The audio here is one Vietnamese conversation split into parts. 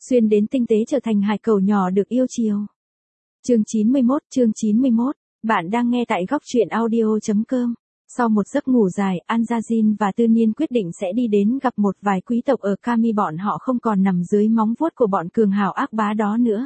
xuyên đến tinh tế trở thành hải cẩu nhỏ được yêu chiều. Chương 91, bạn đang nghe tại góc truyện audio.com. Sau một giấc ngủ dài, Anjazin và Tư Niên quyết định sẽ đi đến gặp một vài quý tộc ở Kami, bọn họ không còn nằm dưới móng vuốt của bọn cường hào ác bá đó nữa.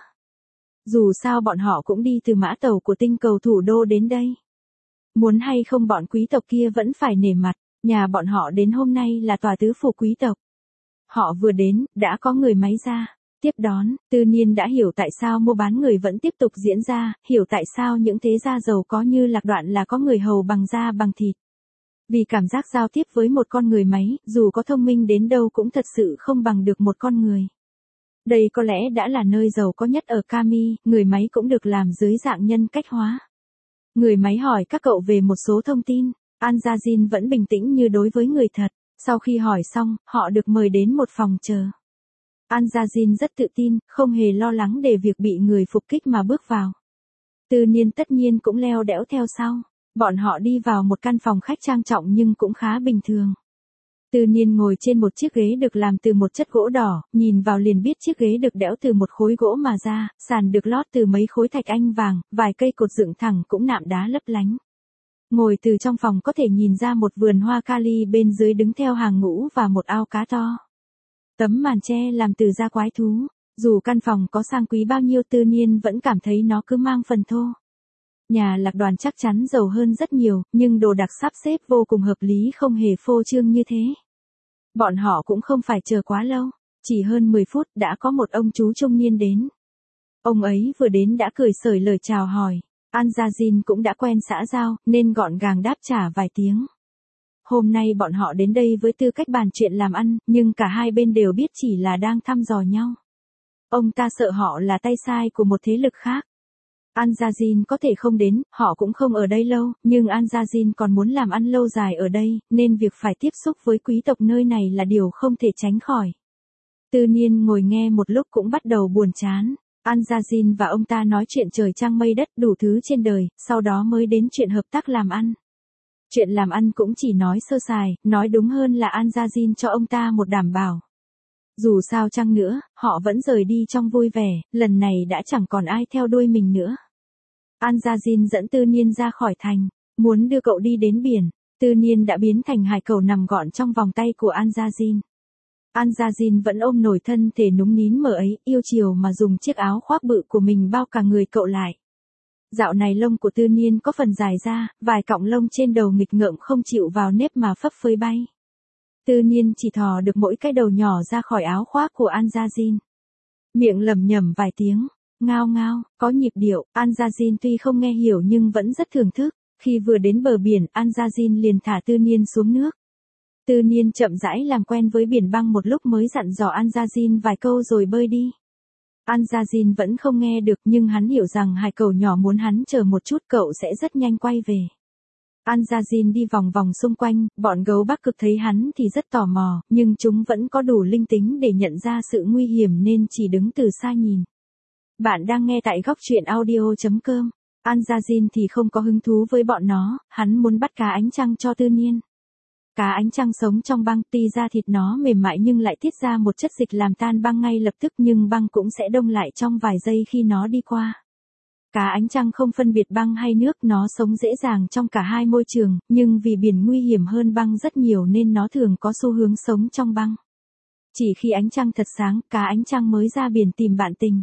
Dù sao bọn họ cũng đi từ mã tàu của tinh cầu thủ đô đến đây. Muốn hay không bọn quý tộc kia vẫn phải nể mặt, nhà bọn họ đến hôm nay là tòa tứ phủ quý tộc. Họ vừa đến, đã có người máy ra tiếp đón. Tư Niên đã hiểu tại sao mua bán người vẫn tiếp tục diễn ra, hiểu tại sao những thế gia giàu có như Lạc Đoạn là có người hầu bằng da bằng thịt. Vì cảm giác giao tiếp với một con người máy, dù có thông minh đến đâu cũng thật sự không bằng được một con người. Đây có lẽ đã là nơi giàu có nhất ở Kami, người máy cũng được làm dưới dạng nhân cách hóa. Người máy hỏi các cậu về một số thông tin, Anjazin vẫn bình tĩnh như đối với người thật. Sau khi hỏi xong, họ được mời đến một phòng chờ. Anjazin rất tự tin, không hề lo lắng để việc bị người phục kích mà bước vào. Tư Niên tất nhiên cũng leo đẽo theo sau. Bọn họ đi vào một căn phòng khách trang trọng nhưng cũng khá bình thường. Tư Niên ngồi trên một chiếc ghế được làm từ một chất gỗ đỏ, nhìn vào liền biết chiếc ghế được đẽo từ một khối gỗ mà ra, sàn được lót từ mấy khối thạch anh vàng, vài cây cột dựng thẳng cũng nạm đá lấp lánh. Ngồi từ trong phòng có thể nhìn ra một vườn hoa kali bên dưới đứng theo hàng ngũ và một ao cá to. Tấm màn tre làm từ da quái thú, dù căn phòng có sang quý bao nhiêu Tư Niên vẫn cảm thấy nó cứ mang phần thô. Nhà Lạc Đoàn chắc chắn giàu hơn rất nhiều, nhưng đồ đạc sắp xếp vô cùng hợp lý, không hề phô trương như thế. Bọn họ cũng không phải chờ quá lâu, chỉ hơn 10 phút đã có một ông chú trung niên đến. Ông ấy vừa đến đã cười xởi lời chào hỏi. Anjazin cũng đã quen xã giao, nên gọn gàng đáp trả vài tiếng. Hôm nay bọn họ đến đây với tư cách bàn chuyện làm ăn, nhưng cả hai bên đều biết chỉ là đang thăm dò nhau. Ông ta sợ họ là tay sai của một thế lực khác. Anjazin có thể không đến, họ cũng không ở đây lâu, nhưng Anjazin còn muốn làm ăn lâu dài ở đây, nên việc phải tiếp xúc với quý tộc nơi này là điều không thể tránh khỏi. Tư Niên ngồi nghe một lúc cũng bắt đầu buồn chán. Anjazin và ông ta nói chuyện trời trăng mây đất đủ thứ trên đời, sau đó mới đến chuyện hợp tác làm ăn. Chuyện làm ăn cũng chỉ nói sơ sài, nói đúng hơn là Anjazin cho ông ta một đảm bảo. Dù sao chăng nữa, họ vẫn rời đi trong vui vẻ, lần này đã chẳng còn ai theo đuôi mình nữa. Anjazin dẫn Tư Niên ra khỏi thành, muốn đưa cậu đi đến biển. Tư Niên đã biến thành hải cẩu nằm gọn trong vòng tay của Anjazin. Anjazin vẫn ôm nổi thân thể núng nín mờ ấy, yêu chiều mà dùng chiếc áo khoác bự của mình bao cả người cậu lại. Dạo này lông của Tư Niên có phần dài ra, vài cọng lông trên đầu nghịch ngợm không chịu vào nếp mà phấp phới bay. Tư Niên chỉ thò được mỗi cái đầu nhỏ ra khỏi áo khoác của Anjazin. Miệng lẩm nhẩm vài tiếng, ngao ngao, có nhịp điệu. Anjazin tuy không nghe hiểu nhưng vẫn rất thưởng thức. Khi vừa đến bờ biển, Anjazin liền thả Tư Niên xuống nước. Tư Niên chậm rãi làm quen với biển băng một lúc mới dặn dò Anjazin vài câu rồi bơi đi. Anjazin vẫn không nghe được nhưng hắn hiểu rằng hải cẩu nhỏ muốn hắn chờ một chút, cậu sẽ rất nhanh quay về. Anjazin đi vòng vòng xung quanh, bọn gấu Bắc Cực thấy hắn thì rất tò mò, nhưng chúng vẫn có đủ linh tính để nhận ra sự nguy hiểm nên chỉ đứng từ xa nhìn. Bạn đang nghe tại góc truyện audio.com. Anjazin thì không có hứng thú với bọn nó, hắn muốn bắt cá ánh trăng cho Tư Niên. Cá ánh trăng sống trong băng, tuy da thịt nó mềm mại nhưng lại tiết ra một chất dịch làm tan băng ngay lập tức, nhưng băng cũng sẽ đông lại trong vài giây khi nó đi qua. Cá ánh trăng không phân biệt băng hay nước, nó sống dễ dàng trong cả hai môi trường, nhưng vì biển nguy hiểm hơn băng rất nhiều nên nó thường có xu hướng sống trong băng. Chỉ khi ánh trăng thật sáng, cá ánh trăng mới ra biển tìm bạn tình.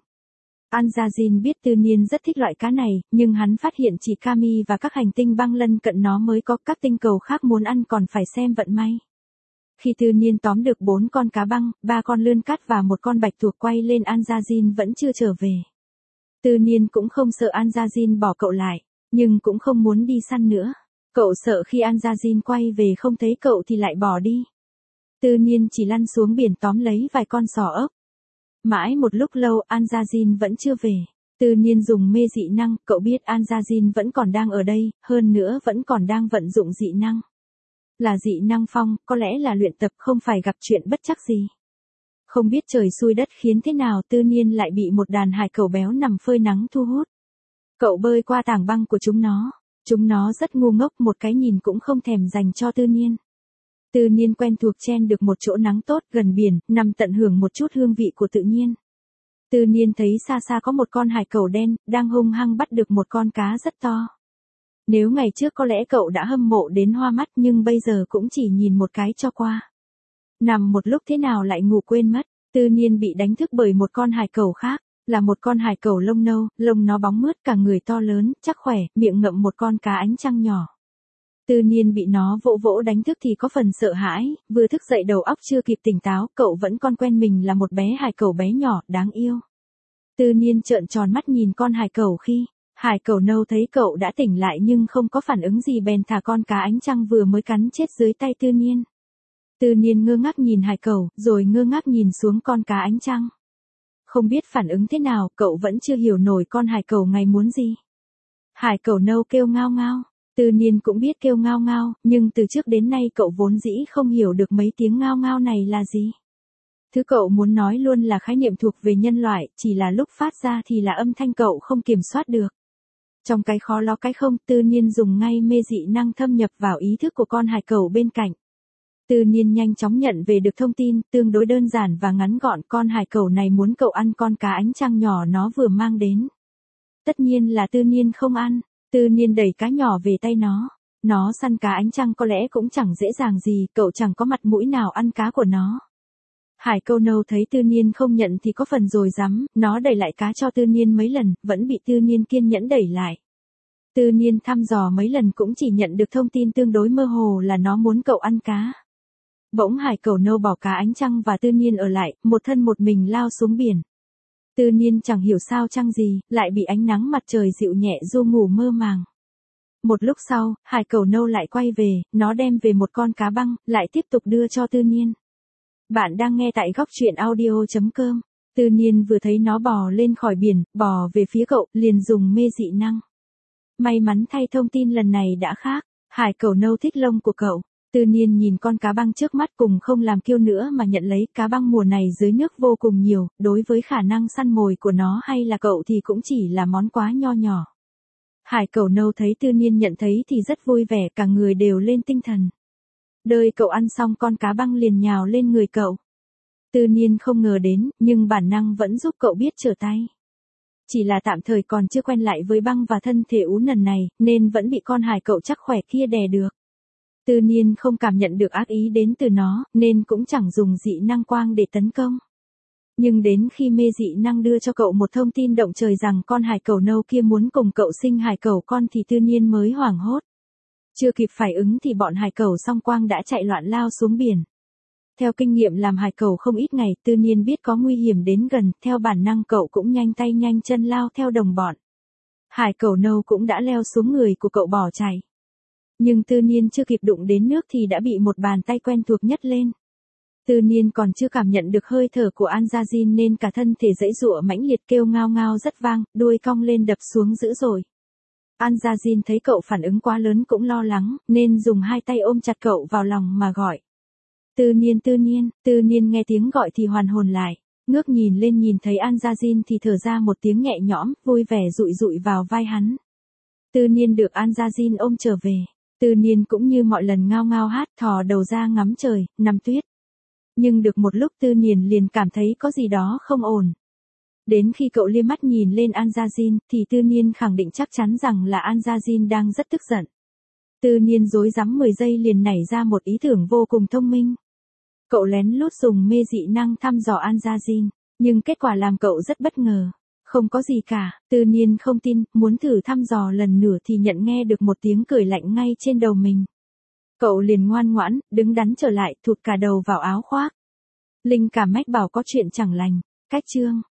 Anjazin biết Tư Niên rất thích loại cá này, nhưng hắn phát hiện chỉ Kami và các hành tinh băng lân cận nó mới có, các tinh cầu khác muốn ăn còn phải xem vận may. Khi Tư Niên tóm được 4 con cá băng, 3 con lươn cát và một con bạch tuộc quay lên, Anjazin vẫn chưa trở về. Tư Niên cũng không sợ Anjazin bỏ cậu lại, nhưng cũng không muốn đi săn nữa. Cậu sợ khi Anjazin quay về không thấy cậu thì lại bỏ đi. Tư Niên chỉ lăn xuống biển tóm lấy vài con sò ốc. Mãi một lúc lâu, Anjazin vẫn chưa về. Tư Niên dùng mê dị năng, cậu biết Anjazin vẫn còn đang ở đây, hơn nữa vẫn còn đang vận dụng dị năng. Là dị năng phong, có lẽ là luyện tập, không phải gặp chuyện bất trắc gì. Không biết trời xui đất khiến thế nào, Tư Niên lại bị một đàn hải cẩu béo nằm phơi nắng thu hút. Cậu bơi qua tảng băng của chúng nó rất ngu ngốc, một cái nhìn cũng không thèm dành cho Tư Niên. Tư Niên quen thuộc chen được một chỗ nắng tốt gần biển, nằm tận hưởng một chút hương vị của tự nhiên. Tư Niên thấy xa xa có một con hải cẩu đen, đang hung hăng bắt được một con cá rất to. Nếu ngày trước có lẽ cậu đã hâm mộ đến hoa mắt nhưng bây giờ cũng chỉ nhìn một cái cho qua. Nằm một lúc thế nào lại ngủ quên mất, Tư Niên bị đánh thức bởi một con hải cẩu khác, là một con hải cẩu lông nâu, lông nó bóng mướt cả người to lớn, chắc khỏe, miệng ngậm một con cá ánh trăng nhỏ. Tư Niên bị nó vỗ vỗ đánh thức thì có phần sợ hãi, vừa thức dậy đầu óc chưa kịp tỉnh táo, cậu vẫn còn quen mình là một bé hải cẩu bé nhỏ, đáng yêu. Tư Niên trợn tròn mắt nhìn con hải cẩu khi, hải cẩu nâu thấy cậu đã tỉnh lại nhưng không có phản ứng gì bèn thả con cá ánh trăng vừa mới cắn chết dưới tay Tư Niên. Tư Niên ngơ ngác nhìn hải cẩu, rồi ngơ ngác nhìn xuống con cá ánh trăng. Không biết phản ứng thế nào, cậu vẫn chưa hiểu nổi con hải cẩu này muốn gì. Hải cẩu nâu kêu ngao ngao. Tư Niên cũng biết kêu ngao ngao, nhưng từ trước đến nay cậu vốn dĩ không hiểu được mấy tiếng ngao ngao này là gì. Thứ cậu muốn nói luôn là khái niệm thuộc về nhân loại, chỉ là lúc phát ra thì là âm thanh cậu không kiểm soát được. Trong cái khó lo cái không, Tư Niên dùng ngay mê dị năng thâm nhập vào ý thức của con hải cẩu bên cạnh. Tư Niên nhanh chóng nhận về được thông tin, tương đối đơn giản và ngắn gọn, con hải cẩu này muốn cậu ăn con cá ánh trăng nhỏ nó vừa mang đến. Tất nhiên là Tư Niên không ăn. Tư Niên đẩy cá nhỏ về tay nó săn cá ánh trăng có lẽ cũng chẳng dễ dàng gì, cậu chẳng có mặt mũi nào ăn cá của nó. Hải cẩu nâu thấy Tư Niên không nhận thì có phần rồi dám, nó đẩy lại cá cho Tư Niên mấy lần, vẫn bị Tư Niên kiên nhẫn đẩy lại. Tư Niên thăm dò mấy lần cũng chỉ nhận được thông tin tương đối mơ hồ là nó muốn cậu ăn cá. Bỗng hải cẩu nâu bỏ cá ánh trăng và Tư Niên ở lại, một thân một mình lao xuống biển. Tư Niên chẳng hiểu sao chăng gì, lại bị ánh nắng mặt trời dịu nhẹ du ngủ mơ màng. Một lúc sau, hải cẩu nâu lại quay về, nó đem về một con cá băng, lại tiếp tục đưa cho Tư Niên. Bạn đang nghe tại góc truyện audio.com. Tư Niên vừa thấy nó bò lên khỏi biển, bò về phía cậu, liền dùng mê dị năng. May mắn thay thông tin lần này đã khác, hải cẩu nâu thích lông của cậu. Tư Niên nhìn con cá băng trước mắt cùng không làm kiêu nữa mà nhận lấy, cá băng mùa này dưới nước vô cùng nhiều, đối với khả năng săn mồi của nó hay là cậu thì cũng chỉ là món quá nho nhỏ. Hải cẩu nâu thấy Tư Niên nhận thấy thì rất vui vẻ, cả người đều lên tinh thần. Đợi cậu ăn xong con cá băng liền nhào lên người cậu. Tư Niên không ngờ đến, nhưng bản năng vẫn giúp cậu biết trở tay. Chỉ là tạm thời còn chưa quen lại với băng và thân thể ú nần này, nên vẫn bị con hải cẩu chắc khỏe kia đè được. Tư Niên không cảm nhận được ác ý đến từ nó, nên cũng chẳng dùng dị năng quang để tấn công. Nhưng đến khi mê dị năng đưa cho cậu một thông tin động trời rằng con hải cẩu nâu kia muốn cùng cậu sinh hải cẩu con thì Tư Niên mới hoảng hốt. Chưa kịp phản ứng thì bọn hải cẩu song quang đã chạy loạn lao xuống biển. Theo kinh nghiệm làm hải cẩu không ít ngày, Tư Niên biết có nguy hiểm đến gần, theo bản năng cậu cũng nhanh tay nhanh chân lao theo đồng bọn. Hải cẩu nâu cũng đã leo xuống người của cậu bỏ chạy. Nhưng Tư Niên chưa kịp đụng đến nước thì đã bị một bàn tay quen thuộc nhấc lên. Tư Niên còn chưa cảm nhận được hơi thở của Anjajin nên cả thân thể giãy giụa mãnh liệt kêu ngao ngao rất vang, đuôi cong lên đập xuống dữ dội. Anjajin thấy cậu phản ứng quá lớn cũng lo lắng, nên dùng hai tay ôm chặt cậu vào lòng mà gọi. Tư Niên nghe tiếng gọi thì hoàn hồn lại, ngước nhìn lên nhìn thấy Anjajin thì thở ra một tiếng nhẹ nhõm, vui vẻ dụi dụi vào vai hắn. Tư Niên được Anjajin ôm trở về. Tư Niên cũng như mọi lần ngao ngao hát, thò đầu ra ngắm trời, nằm tuyết. Nhưng được một lúc Tư Niên liền cảm thấy có gì đó không ổn. Đến khi cậu liếc mắt nhìn lên Anjajin thì Tư Niên khẳng định chắc chắn rằng là Anjajin đang rất tức giận. Tư Niên rối rắm 10 giây liền nảy ra một ý tưởng vô cùng thông minh. Cậu lén lút dùng mê dị năng thăm dò Anjajin, nhưng kết quả làm cậu rất bất ngờ. Không có gì cả, Tư Niên không tin, muốn thử thăm dò lần nữa thì nhận nghe được một tiếng cười lạnh ngay trên đầu mình. Cậu liền ngoan ngoãn, đứng đắn trở lại, thụt cả đầu vào áo khoác. Linh cảm mách bảo có chuyện chẳng lành, cách chương.